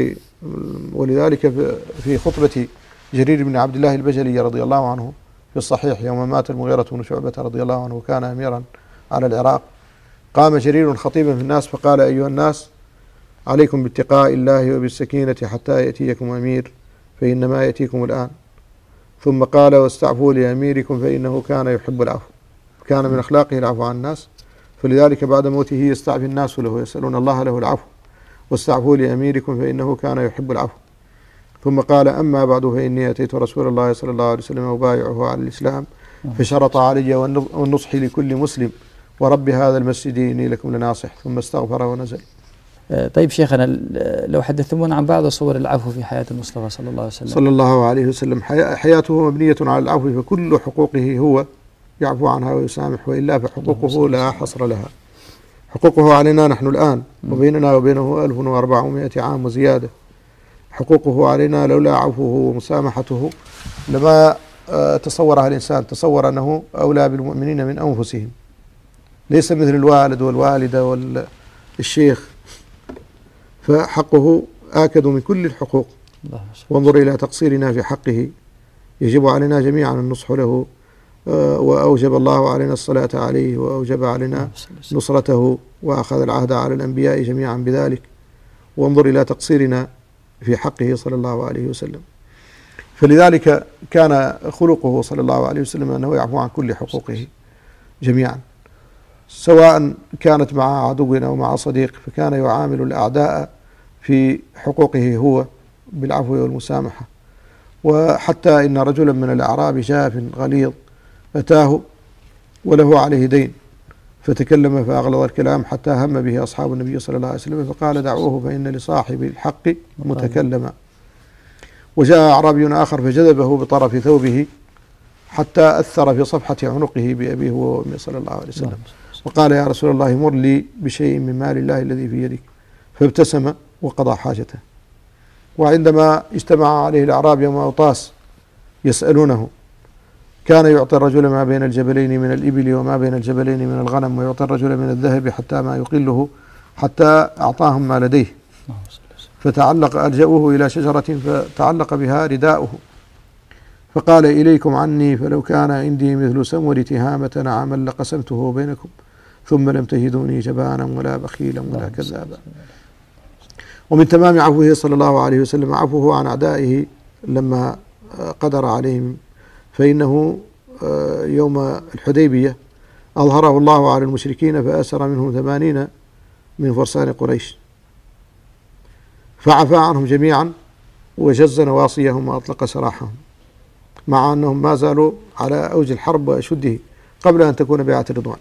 ولذلك في خطبة جرير بن عبد الله البجلي رضي الله عنه في الصحيح يوم مات المغيرة بن شعبة رضي الله عنه وكان أميرا على العراق، قام جرير خطيبا في الناس فقال: أيها الناس، عليكم باتقاء الله وبالسكينة حتى يأتيكم أمير فإنما يأتيكم الآن. ثم قال: واستعفوا لأميركم فإنه كان يحب العفو. كان من أخلاقه العفو عن الناس، فلذلك بعد موته يستعفي الناس له يسألون الله له العفو. واستعفوا لأميركم فإنه كان يحب العفو. ثم قال: أما بعد فإني أتيت رسول الله صلى الله عليه وسلم أبايعه على الإسلام فشرط علي والنصح لكل مسلم ورب هذا المسجد إني لكم لناصح. ثم استغفر ونزل. طيب شيخنا، لو حدثتمونا عن بعض صور العفو في حياة المصطفى صلى الله عليه وسلم. صلى الله عليه وسلم حياته مبنية على العفو، فكل حقوقه هو يعفو عنها ويسامح، وإلا فحقوقه لا حصر لها. حقوقه علينا نحن الآن وبيننا وبينه ألف وأربعمائة عام وزيادة. حقوقه علينا لولا عفوه ومسامحته لما تصورها الإنسان، تصور أنه أولى بالمؤمنين من أنفسهم، ليس مثل الوالد والوالدة والشيخ، فحقه آكد من كل الحقوق. وانظر إلى تقصيرنا في حقه. يجب علينا جميعا النصح له، وأوجب الله علينا الصلاة عليه، وأوجب علينا نصرته، وأخذ العهد على الأنبياء جميعا بذلك. وانظر إلى تقصيرنا في حقه صلى الله عليه وسلم. فلذلك كان خلقه صلى الله عليه وسلم أنه يعفو عن كل حقوقه جميعا، سواء كانت مع عدو أو مع صديق، فكان يعامل الأعداء في حقوقه هو بالعفو والمسامحة. وحتى إن رجلا من الأعراب جاف غليظ أتاه وله عليه دين، فتكلم فأغلظ الكلام حتى هم به أصحاب النبي صلى الله عليه وسلم، فقال دعوه فإن لصاحب الحق متكلما. وجاء أعرابي آخر فجذبه بطرف ثوبه حتى أثر في صفحة عنقه بأبيه وأمه صلى الله عليه وسلم، وقال يا رسول الله مر لي بشيء من مال الله الذي في يدك، فابتسم وقضى حاجته. وعندما اجتمع عليه الأعراب يوم أوطاس يسألونه كان يعطي الرجل ما بين الجبلين من الإبل وما بين الجبلين من الغنم، ويعطي الرجل من الذهب حتى ما يقله، حتى أعطاهم ما لديه. فتعلق ألجأوه إلى شجرة فتعلق بها رداؤه، فقال إليكم عني، فلو كان عندي مثل سمور تهامة نعما لقسمته بينكم، ثم لم تجدوني جبانا ولا بخيلا ولا كذابا. ومن تمام عفوه صلى الله عليه وسلم عفوه عن أعدائه لما قدر عليهم، فإنه يوم الحديبية أظهره الله على المشركين فأسر منهم ثمانين من فرسان قريش، فعفى عنهم جميعا وجز نواصيهم وأطلق سراحهم، مع أنهم ما زالوا على أوج الحرب وأشده قبل أن تكون بيعة الرضوان.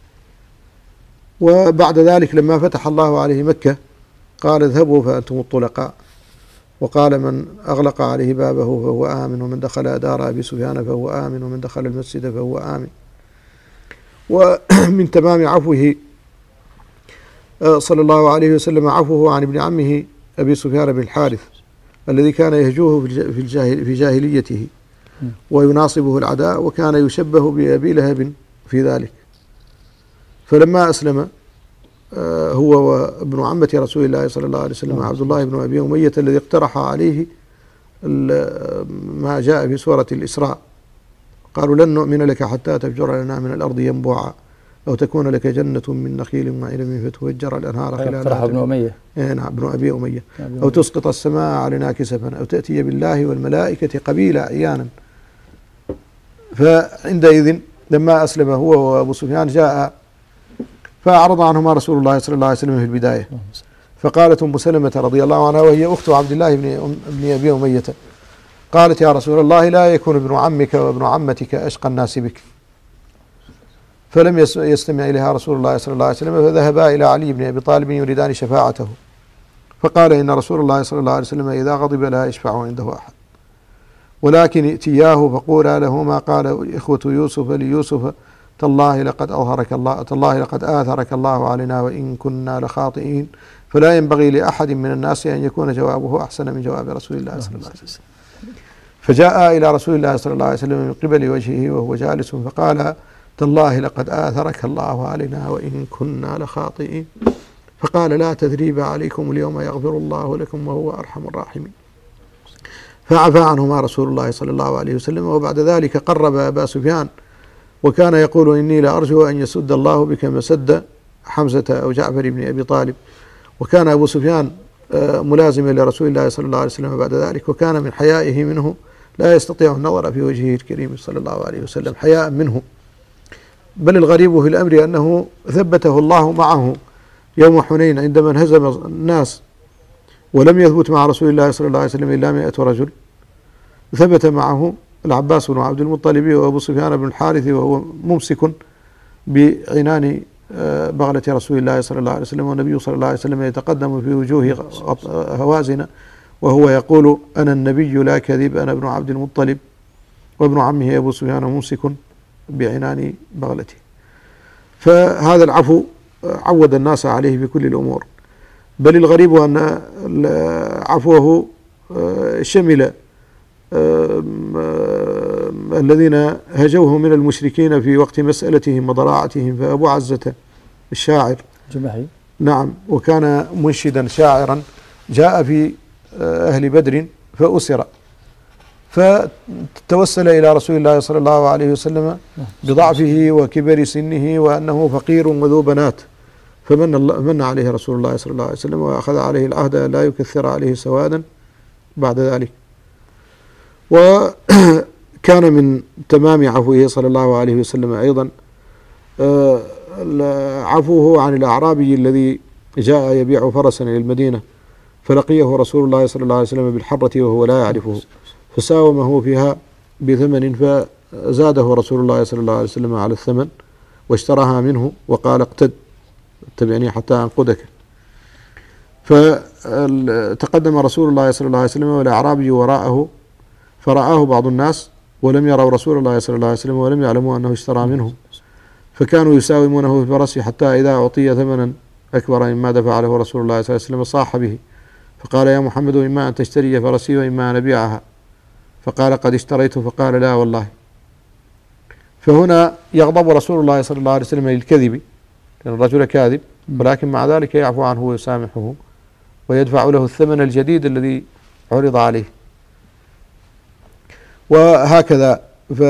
وبعد ذلك لما فتح الله عليه مكة قال اذهبوا فأنتم الطلقاء، وقال من أغلق عليه بابه فهو آمن، ومن دخل دار أبي سفيان فهو آمن، ومن دخل المسجد فهو آمن. ومن تمام عفوه صلى الله عليه وسلم عفوه عن ابن عمه أبي سفيان بن الحارث الذي كان يهجوه في الجاهل في جاهليته ويناصبه العداء، وكان يشبه بأبي لهب في ذلك. فلما أسلم هو وابن عمة رسول الله صلى الله عليه وسلم عبد الله بن أبي أمية الذي اقترح عليه ما جاء في سورة الإسراء، قالوا لن نؤمن لك حتى تفجر لنا من الأرض ينبوعا أو تكون لك جنة من نخيل وعنب فتفجر الأنهار خلالها. ابن أمية نعم ابن أبي أمية. أو تسقط السماء علينا كسفا أو تأتي بالله والملائكة قبيلا عيانا. فعندئذ لما أسلم هو وأبو سفيان جاء فأعرض عنهما رسول الله صلى الله عليه وسلم في البداية، فقالت أم سلمة رضي الله عنها وهي أخت عبد الله بن ابن أبي أمية قالت يا رسول الله لا يكون ابن عمك وابن عمتك أشقى الناس بك، فلم يستمع إليها رسول الله صلى الله عليه وسلم، فذهبا إلى علي بن أبي طالب يريدان شفاعته، فقال إن رسول الله صلى الله عليه وسلم إذا غضب لا يشفع عنده أحد، ولكن ائتياه فقولا له ما قال إخوة يوسف ليوسف تالله لقد أظهرك الله تالله لقد آثرك الله علينا وإن كنا لخاطئين، فلا ينبغي لأحد من الناس أن يكون جوابه أحسن من جواب رسول الله صلى الله عليه وسلم. فجاء إلى رسول الله صلى الله عليه وسلم من قبل وجهه وهو جالس فقال تالله لقد آثرك الله علينا وإن كنا لخاطئين، فقال لا تثريب عليكم اليوم يغفر الله لكم وهو أرحم الراحمين. فعفى عنهما رسول الله صلى الله عليه وسلم. وبعد ذلك قرب أبا سفيان وكان يقول إني لأرجو أن يسد الله بك مسد حمزة أو جعفر بن أبي طالب. وكان أبو سفيان ملازما لرسول الله صلى الله عليه وسلم بعد ذلك، وكان من حيائه منه لا يستطيع النظر في وجهه الكريم صلى الله عليه وسلم حياء منه. بل الغريب في الأمر أنه ثبته الله معه يوم حنين عندما انهزم الناس ولم يثبت مع رسول الله صلى الله عليه وسلم إلا مئة رجل، ثبت معه العباس بن عبد المطلب وأبو سفيان بن الحارث وهو ممسك بعنان بغلة رسول الله صلى الله عليه وسلم، والنبي صلى الله عليه وسلم يتقدم في وجوه هوازن وهو يقول أنا النبي لا كذب أنا ابن عبد المطلب، وابن عمه أبو سفيان ممسك بعنان بغلته. فهذا العفو عود الناس عليه في كل الأمور. بل الغريب أن عفوه شمل الذين هجوه من المشركين في وقت مسألتهم وضراعتهم. فأبو عزة الشاعر جمعي نعم وكان منشدا شاعرا جاء في أهل بدر فأسر، فتوسل إلى رسول الله صلى الله عليه وسلم بضعفه وكبر سنه وأنه فقير وذو بنات، فمن الله من عليه رسول الله صلى الله عليه وسلم وأخذ عليه العهد لا يكثر عليه سوادا بعد ذلك. وكان من تمام عفوه صلى الله عليه وسلم أيضا عفوه عن الأعرابي الذي جاء يبيع فرسا إلى المدينة، فلقيه رسول الله صلى الله عليه وسلم بالحرة وهو لا يعرفه، فساومه فيها بثمن، فزاده رسول الله صلى الله عليه وسلم على الثمن واشتراها منه وقال اقتد اتبعني حتى أنقدك. فتقدم رسول الله صلى الله عليه وسلم والأعرابي وراءه فرآه بعض الناس ولم يروا رسول الله صلى الله عليه وسلم ولم يعلموا أنه اشترى منه، فكانوا يساومونه في فرسه حتى إذا أعطي ثمنا أكبر مما دفع له رسول الله صلى الله عليه وسلم صاح به فقال يا محمد إما أن تشتري فرسي وإما أن أبيعها، فقال قد اشتريت، فقال لا والله. فهنا يغضب رسول الله صلى الله عليه وسلم للكذب لأن الرجل كاذب، ولكن مع ذلك يعفو عنه ويسامحه ويدفع له الثمن الجديد الذي عرض عليه. وهكذا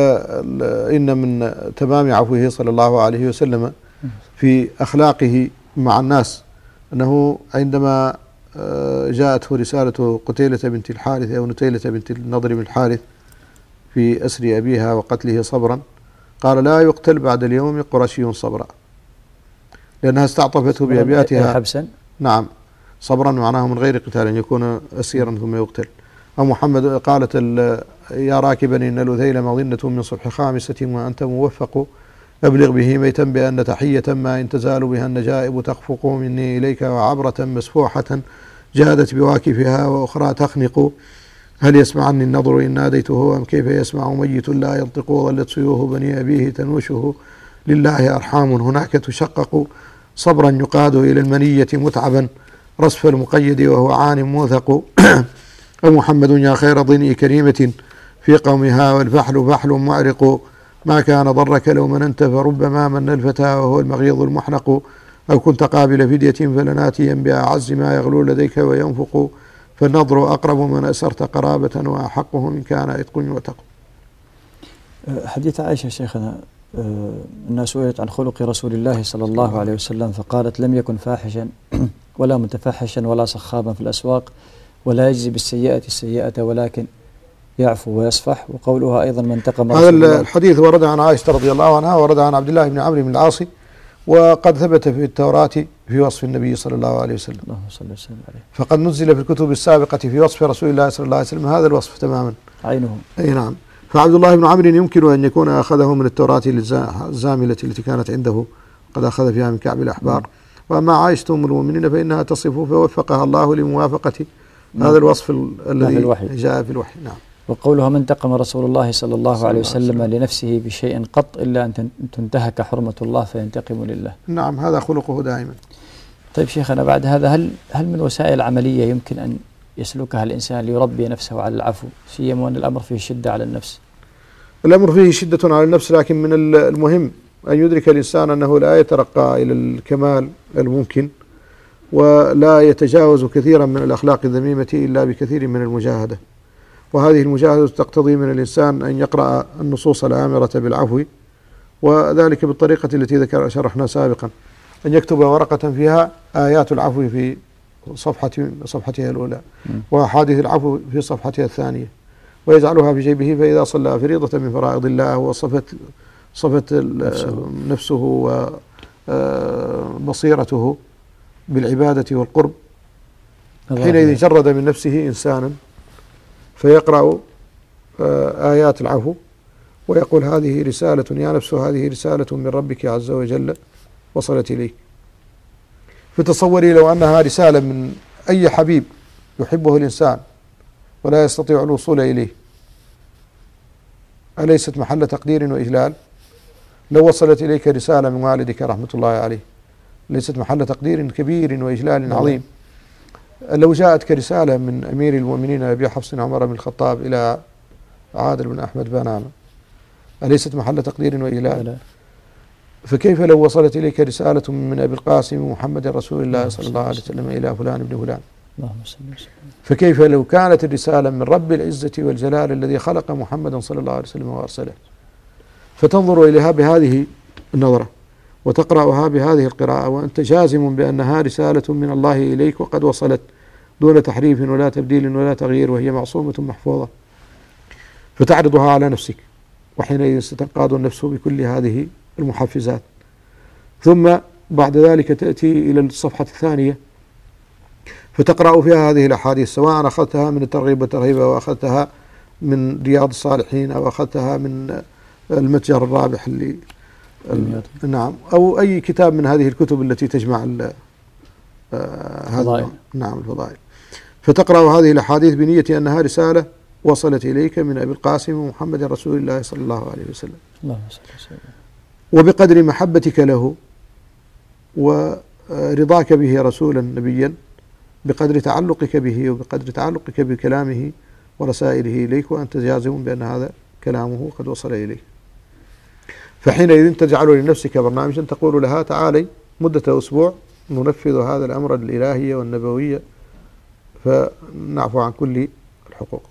فإن من تمام عفوه صلى الله عليه وسلم في أخلاقه مع الناس أنه عندما جاءته رسالة قتيلة بنت الحارث أو نتيلة بنت النضر بن الحارث في أسر أبيها وقتله صبرا، قال لا يقتل بعد اليوم قرشي صبرا، لأنها استعطفته بأبياتها حبسا. نعم، صبرا معناه من غير قتال، أن يكون أسيرا ثم يقتل. أو محمد قالت يا راكبا إن الأذيل مظنة من صبح خامسة وأنت موفق، أبلغ به ميتا بأن تحية ما إن تزال بها النجائب تخفق مني إليك، وعبرة مسفوحة جادت بواكفها وأخرى تخنق، هل يسمعني النضر إن ناديته أم كيف يسمع ميت لا ينطق، ظلت سيوه بني أبيه تنوشه لله أرحام هناك تشقق، صبرا يقاد إلى المنية متعبا رصف المقيد وهو عان موثق. ومحمد يا خير ضني كريمة في قومها والفحل فحل معرق، ما كان ضرك لو مننت فربما من الفتى وهو المغيظ المحنق، أو كنت قابل فدية فلناتيا بأعز ما يغلو لديك وينفق، فالنظر أقرب من أسرت قرابة وأحقه من كان إتق يعتق. حديث عائشة شيخنا أنها سئلت عن خلق رسول الله صلى الله عليه وسلم فقالت لم يكن فاحشا ولا متفحشا ولا صخابا في الأسواق ولا يجزي بالسيئة السيئة ولكن يعفو ويصفح. وقولها أيضا من انتقم هذا الحديث ورد عن عائشة رضي الله عنها ورد عن عبد الله بن عمرو بن العاص، وقد ثبت في التوراة في وصف النبي صلى الله عليه وسلم، اللهم صل وسلم عليه، فقد نزل في الكتب السابقة في وصف رسول الله صلى الله عليه وسلم هذا الوصف تماما عينه. أي نعم. فعبد الله بن عمرو يمكن أن يكون أخذه من التوراة الزاملة التي كانت عنده قد أخذ فيها من كعب الأحبار. وأما عائشة أم المؤمنين فإنها تصف فوفقها الله لموافقة هذا الوصف الذي جاء في الوحي. نعم. وقولها من انتقم رسول الله صلى الله عليه وسلم لنفسه بشيء قط إلا أن تنتهك حرمة الله فينتقم لله. نعم، هذا خلقه دائما. طيب شيخنا، بعد هذا هل هل من وسائل عملية يمكن أن يسلكها الإنسان ليربي نفسه على العفو، سيما وأن الأمر فيه شدة على النفس؟ الأمر فيه شدة على النفس، لكن من المهم أن يدرك الإنسان أنه لا يترقى إلى الكمال الممكن ولا يتجاوز كثيرا من الأخلاق الذميمة إلا بكثير من المجاهدة. وهذه المجاهدة تقتضي من الإنسان أن يقرأ النصوص الآمرة بالعفو، وذلك بالطريقة التي ذكر شرحنا سابقا، أن يكتب ورقة فيها آيات العفو في صفحة صفحتها الأولى وأحاديث العفو في صفحتها الثانية، ويجعلها في جيبه، فإذا صلى فريضة من فرائض الله وصفت صفت نفسه, نفسه وبصيرته بالعبادة والقرب، حينئذ جرد من نفسه إنسانا فيقرأ آيات العفو ويقول هذه رسالة يا نفس، هذه رسالة من ربك عز وجل وصلت إليك. فتصوري لو أنها رسالة من أي حبيب يحبه الإنسان ولا يستطيع الوصول إليه، أليست محل تقدير وإجلال؟ لو وصلت إليك رسالة من والدك رحمة الله عليه ليست محل تقدير كبير وإجلال عظيم؟ لو جاءتك رسالة من أمير المؤمنين أبي حفص عمر بن الخطاب إلى عادل بن أحمد بنامة أليست محل تقدير وإجلال؟ فكيف لو وصلت إليك رسالة من أبي القاسم محمد رسول الله صلى الله عليه وسلم إلى فلان بن فلان؟ فكيف لو كانت الرسالة من رب العزة والجلال الذي خلق محمدا صلى الله عليه وسلم وأرسله؟ فتنظر إليها بهذه النظرة وتقرأها بهذه القراءة وأنت جازم بأنها رسالة من الله إليك وقد وصلت دون تحريف ولا تبديل ولا تغيير، وهي معصومة محفوظة، فتعرضها على نفسك، وحينئذ ستنقاد النفس بكل هذه المحفزات. ثم بعد ذلك تأتي إلى الصفحة الثانية فتقرأ فيها هذه الأحاديث، سواء أخذتها من الترغيب والترهيب أو أخذتها من رياض الصالحين أو أخذتها من المتجر الرابح اللي نعم، أو أي كتاب من هذه الكتب التي تجمع هذا نعم الفضائل، فتقرأ هذه الأحاديث بنية أنها رسالة وصلت إليك من أبي القاسم ومحمد رسول الله صلى الله عليه وسلم. اللهم صل وسلم. وبقدر محبتك له ورضاك به رسولا نبيا، بقدر تعلقك به وبقدر تعلقك بكلامه ورسائله إليك، وأنت جازم بأن هذا كلامه قد وصل إليك. فحينئذ تجعل لنفسك برنامجا تقول لها تعالي مدة أسبوع ننفذ هذا الأمر الإلهي والنبوي فنعفو عن كل الحقوق،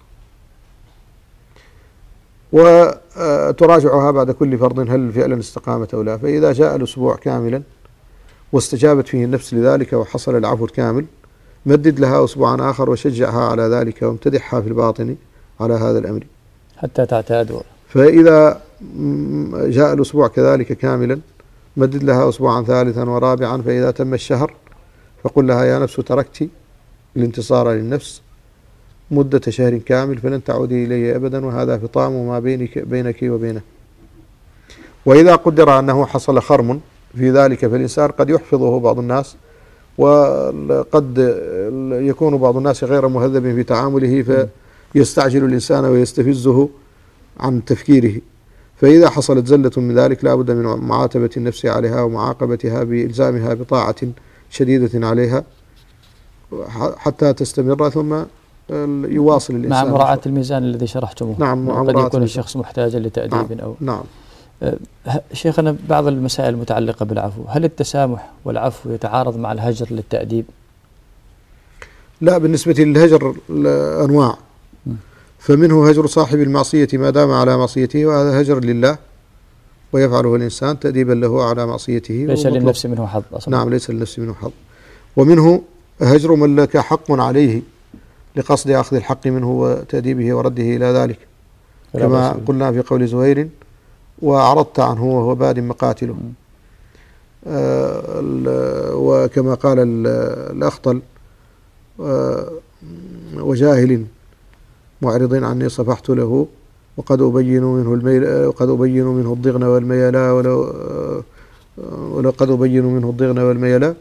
وتراجعها بعد كل فرض هل فعلا استقامت أو لا. فإذا جاء الأسبوع كاملا واستجابت فيه النفس لذلك وحصل العفو الكامل، مدد لها أسبوعا آخر وشجعها على ذلك وامتدحها في الباطن على هذا الأمر حتى تعتاد. فإذا جاء الأسبوع كذلك كاملا مدد لها أسبوعا ثالثا ورابعا، فإذا تم الشهر فقل لها يا نفس تركت الانتصار للنفس مدة شهر كامل فلن تعودي إليه أبدا، وهذا فطام ما بينك, بينك وبينه. وإذا قدر أنه حصل خرم في ذلك فالإنسان قد يحفظه بعض الناس، وقد يكون بعض الناس غير مهذب في تعامله فيستعجل الإنسان ويستفزه عن تفكيره. فإذا حصلت زلة من ذلك لا بد من معاتبة النفس عليها ومعاقبتها بإلزامها بطاعة شديدة عليها حتى تستمر، ثم يواصل الإنسان مع مراعاة الميزان الذي شرحتموه. نعم، قد يكون الشخص محتاجا لتأديب. نعم. أو نعم. شيخنا بعض المسائل المتعلقة بالعفو، هل التسامح والعفو يتعارض مع الهجر للتأديب؟ لا، بالنسبة للهجر أنواع، فمنه هجر صاحب المعصية ما دام على معصيته، وهذا هجر لله ويفعله الإنسان تأديبا له على معصيته، ليس للنفس منه حظ أصلا. نعم، ليس للنفس منه حظ. ومنه هجر من لك حق عليه لقصد أخذ الحق منه وتأديبه ورده إلى ذلك، كما قلنا في قول زهير وأعرضت عنه وهو باد مقاتله. آه وكما قال الأخطل آه وجاهل معرض عني صفحت له وقد أبين منه الميل وقد أبين منه الضغن والميلا ولو آه ولو قد أبين منه الضغن والميلا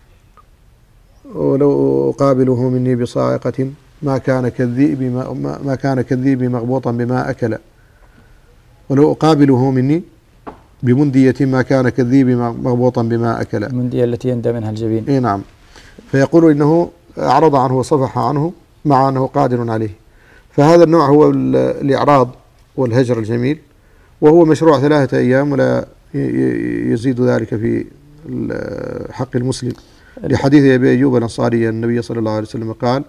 ولو أقابله مني بصاعقة ما كان كالذئب ما, ما كان كالذئب مغبوطا بما أكل، ولو أقابله مني بمندية ما كان كالذئب مغبوطا بما أكل. المندية التي يندى منها الجبين. إيه نعم. فيقول إنه أعرض عنه وصفح عنه مع أنه قادر عليه. فهذا النوع هو الإعراض والهجر الجميل، وهو مشروع ثلاثة أيام ولا يزيد ذلك في حق المسلم، لحديث أبي أيوب الأنصاري النبي صلى الله عليه وسلم قال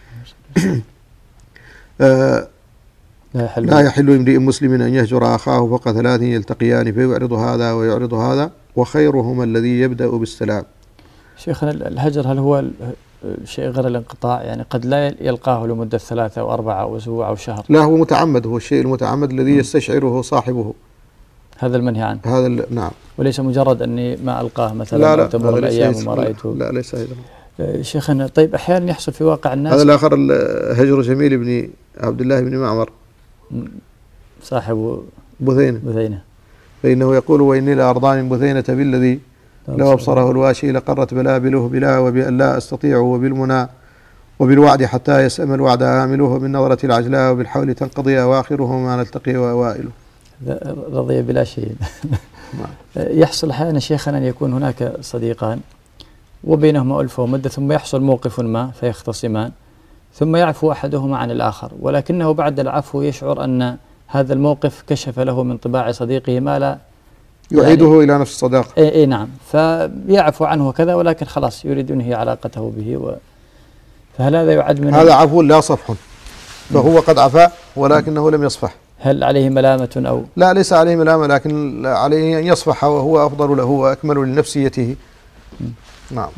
آه لا يحل امرئ مسلم أن يهجر أخاه فوق ثلاث يلتقيان فيعرض هذا ويعرض هذا وخيرهما الذي يبدأ بالسلام. شيخنا الهجر هل هو شيء غير الانقطاع؟ يعني قد لا يلقاه لمدة ثلاثة أو أربعة أو أسبوع أو شهر. لا، هو متعمد، هو الشيء المتعمد الذي يستشعره صاحبه، هذا المنهي عنه. هذا نعم، وليس مجرد أني ما ألقاه مثلا لا لا أو تمر الأيام وما رأيته. لا ليس هذا. شيخنا طيب أحيانا يحصل في واقع الناس. هذا الآخر هجر جميل بن عبد الله بن معمر صاحب بثينة بثينة فإنه يقول وإني لأرضان بثينة بالذي لو أبصره الواشي لقرت بلابله بلا وبأن لا أستطيع وبالمنى وبالوعد حتى يسأم الوعد آمله بالنظرة العجلاء وبالحول تنقضي أواخره ما نلتقي وأوائله. رضي بلا شيء. يحصل أحيانا شيخنا أن يكون هناك صديقان وبينهما ألفة ومدة، ثم يحصل موقف ما فيختصمان، ثم يعفو أحدهما عن الآخر، ولكنه بعد العفو يشعر أن هذا الموقف كشف له من طباع صديقه ما لا يعيده يعني إلى نفس الصداقة. اي اي نعم، فيعفو عنه وكذا، ولكن خلاص يريد أن ينهي علاقته به و فهل هذا يعد من هذا عفو لا صفح؟ فهو قد عفا ولكنه لم يصفح. هل عليه ملامة أو؟ لا، ليس عليه ملامة، لكن عليه أن يصفح وهو أفضل له وأكمل لنفسيته. نعم.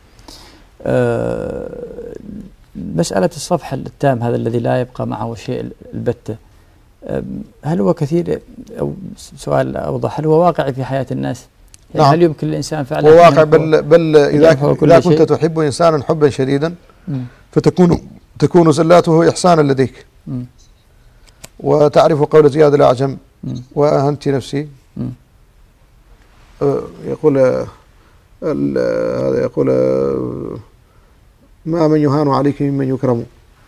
أه مسألة الصفح التام هذا الذي لا يبقى معه شيء البتة، هل هو كثير أو سؤال أوضح، هل هو واقعي في حياة الناس؟ يعني نعم. هل يمكن الإنسان فعلا؟ هو واقع، بل, بل إذا, إذا كنت تحب إنسانا حبا شديدا فتكون تكون زلاته إحسانا لديك. م. وتعرف قول زياد الأعجم وأهنت نفسي. آه يقول هذا يقول آه ما من يهان عليك ممن يكرم.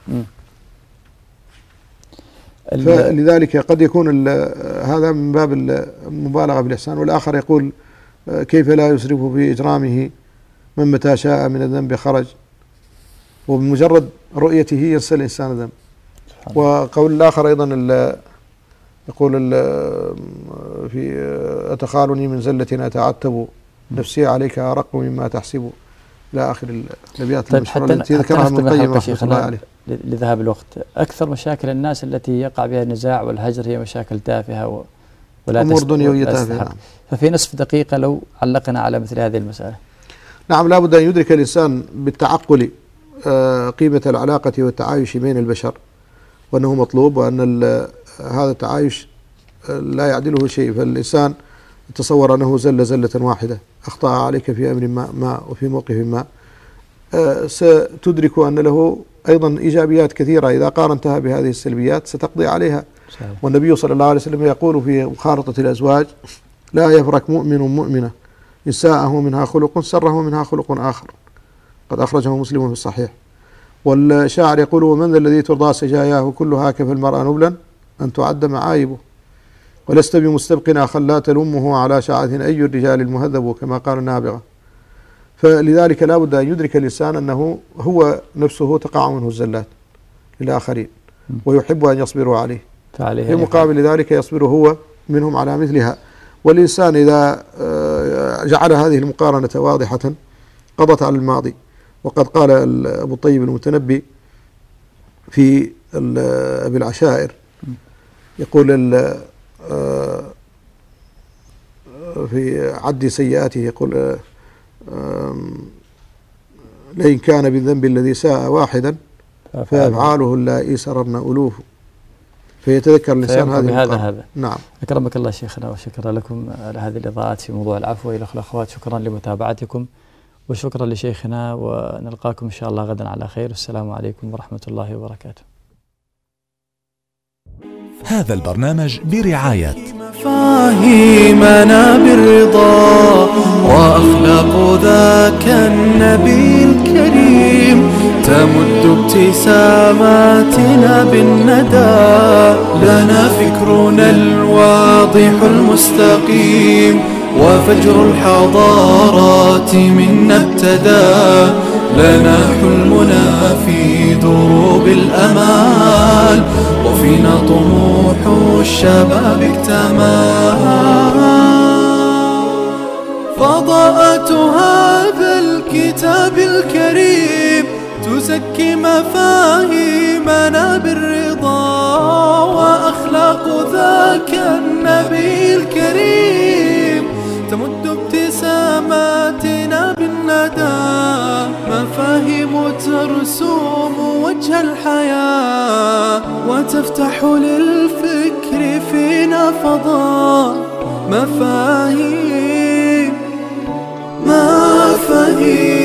فلذلك قد يكون هذا من باب المبالغة بالإحسان. والآخر يقول كيف لا يسرف في إجرامه من متى شاء من الذنب خرج، وبمجرد رؤيته يرسل الإنسان ذنب. وقول الآخر أيضا يقول في أتخالني من زلة أتعتب نفسي عليك أرق مما تحسب إلى آخر الأبيات المشهورة التي ذكرها ابن القيم رحمة الله عليه. لذهاب الوقت، أكثر مشاكل الناس التي يقع بها النزاع والهجر هي مشاكل تافهة ولا أمور دنيوية تافهة. ففي نصف دقيقة لو علقنا على مثل هذه المسألة. نعم، لا بد أن يدرك الإنسان بالتعقل قيمة العلاقة والتعايش بين البشر، وأنه مطلوب، وأن هذا التعايش لا يعدله شيء. فالإنسان تصور أنه زل زلة واحدة أخطأ عليك في أمر ما, ما وفي موقف ما، ستدرك أن له أيضا إيجابيات كثيرة إذا قارنتها بهذه السلبيات ستقضي عليها. صحيح. والنبي صلى الله عليه وسلم يقول في مخالطة الأزواج لا يفرق مؤمن مؤمنة إن ساءه منها خلق سره منها خلق آخر، قد أخرجه مسلم في الصحيح. والشاعر يقول ومن ذا الذي ترضى سجاياه كلها كفى المرأة نبلا أن تعد معايبه، ولست بمستبق أخا لا تلمه على شعث أي الرجال المهذب كما قال النابغة. فلذلك لا بد أن يدرك الإنسان أنه هو نفسه تقع منه الزلات للآخرين ويحب أن يصبروا عليه، في مقابل ذلك يصبر هو منهم على مثلها. والإنسان إذا جعل هذه المقارنة واضحة قضت على الماضي. وقد قال أبو الطيب المتنبي في أبي العشائر يقول في عد سيئاته يقول لئن كان بالذنب الذي ساء واحدا فأفعاله اللائي سررن ألوف. فيتذكر الإنسان هذه هذا هذا. نعم. أكرمك الله شيخنا، وشكرا لكم على هذه الإضاءات في موضوع العفو. إلى الأخوات شكرا لمتابعتكم، وشكرا لشيخنا، ونلقاكم إن شاء الله غدا على خير. والسلام عليكم ورحمة الله وبركاته. هذا البرنامج برعاية مفاهيمنا بالرضا وأخلاق ذاك النبي الكريم تمد ابتساماتنا بالندى. لنا فكرنا الواضح المستقيم وفجر الحضارات منا ابتدى. لنا حلمنا في دروب الأمال وفينا طموح الشباب اكتمل. فضاءة هذا الكتاب الكريم تزكي مفاهيمنا بالرضا وأخلاق ذاك النبي الكريم تمد ابتساماتنا بالندى. مفاهيم ترسوم وجه الحياة وتفتح للفكر فينا فضاء. مفاهيم مفاهيم